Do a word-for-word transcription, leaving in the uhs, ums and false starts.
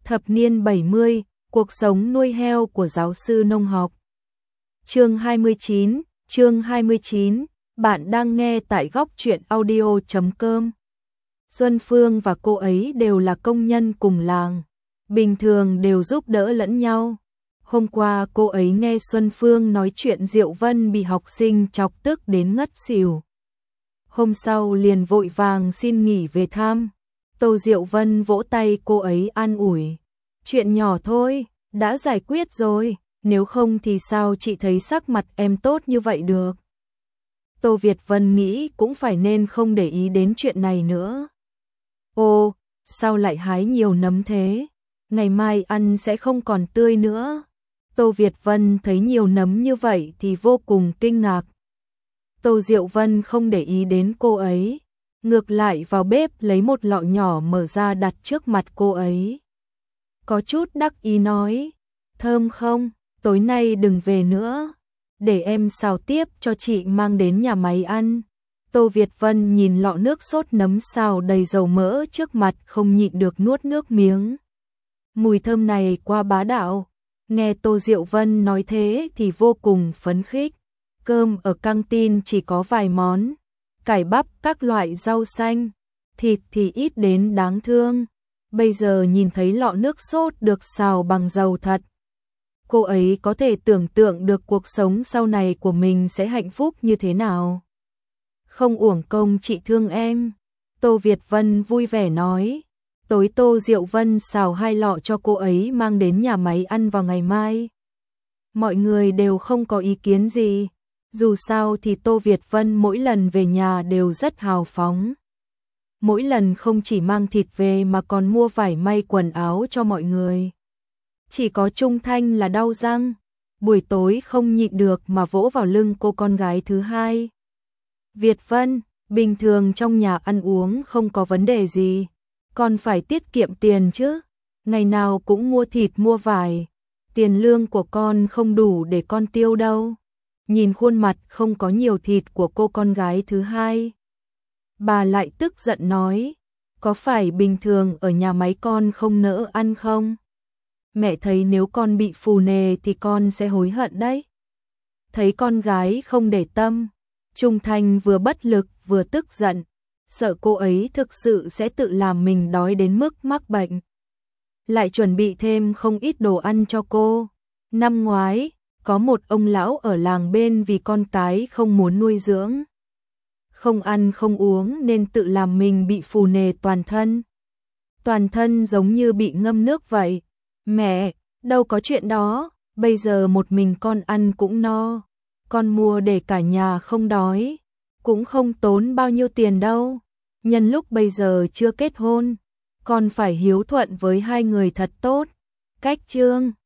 Thập niên bảy mươi, cuộc sống nuôi heo của giáo sư nông học. Chương hai mươi chín, chương hai mươi chín, bạn đang nghe tại góc truyện audio chấm com. Xuân Phương và cô ấy đều là công nhân cùng làng, bình thường đều giúp đỡ lẫn nhau. Hôm qua cô ấy nghe Xuân Phương nói chuyện Diệu Vân bị học sinh chọc tức đến ngất xỉu. Hôm sau liền vội vàng xin nghỉ về thăm. Tô Diệu Vân vỗ tay cô ấy an ủi. Chuyện nhỏ thôi, đã giải quyết rồi, nếu không thì sao chị thấy sắc mặt em tốt như vậy được. Tô Việt Vân nghĩ cũng phải nên không để ý đến chuyện này nữa. Ô, sao lại hái nhiều nấm thế? Ngày mai ăn sẽ không còn tươi nữa. Tô Việt Vân thấy nhiều nấm như vậy thì vô cùng kinh ngạc. Tô Diệu Vân không để ý đến cô ấy, ngược lại vào bếp lấy một lọ nhỏ mở ra đặt trước mặt cô ấy. Có chút đắc ý nói, thơm không, tối nay đừng về nữa, để em xào tiếp cho chị mang đến nhà máy ăn. Tô Việt Vân nhìn lọ nước sốt nấm xào đầy dầu mỡ trước mặt không nhịn được nuốt nước miếng. Mùi thơm này quá bá đạo, nghe Tô Diệu Vân nói thế thì vô cùng phấn khích. Cơm ở căng tin chỉ có vài món, cải bắp các loại rau xanh, thịt thì ít đến đáng thương. Bây giờ nhìn thấy lọ nước sốt được xào bằng dầu thật. Cô ấy có thể tưởng tượng được cuộc sống sau này của mình sẽ hạnh phúc như thế nào. Không uổng công chị thương em. Tô Việt Vân vui vẻ nói. Tối Tô Diệu Vân xào hai lọ cho cô ấy mang đến nhà máy ăn vào ngày mai. Mọi người đều không có ý kiến gì. Dù sao thì Tô Việt Vân mỗi lần về nhà đều rất hào phóng. Mỗi lần không chỉ mang thịt về mà còn mua vải may quần áo cho mọi người. Chỉ có Trung Thanh là đau răng, buổi tối không nhịn được mà vỗ vào lưng cô con gái thứ hai. Việt Vân, bình thường trong nhà ăn uống không có vấn đề gì, còn phải tiết kiệm tiền chứ, ngày nào cũng mua thịt mua vải, tiền lương của con không đủ để con tiêu đâu. Nhìn khuôn mặt không có nhiều thịt của cô con gái thứ hai, bà lại tức giận nói, có phải bình thường ở nhà máy con không nỡ ăn không? Mẹ thấy nếu con bị phù nề thì con sẽ hối hận đấy. Thấy con gái không để tâm, Trung Thanh vừa bất lực vừa tức giận, sợ cô ấy thực sự sẽ tự làm mình đói đến mức mắc bệnh. Lại chuẩn bị thêm không ít đồ ăn cho cô. Năm ngoái, có một ông lão ở làng bên vì con cái không muốn nuôi dưỡng, không ăn không uống nên tự làm mình bị phù nề toàn thân. Toàn thân giống như bị ngâm nước vậy. Mẹ, đâu có chuyện đó, bây giờ một mình con ăn cũng no. Con mua để cả nhà không đói, cũng không tốn bao nhiêu tiền đâu. Nhân lúc bây giờ chưa kết hôn, con phải hiếu thuận với hai người thật tốt. Cách chương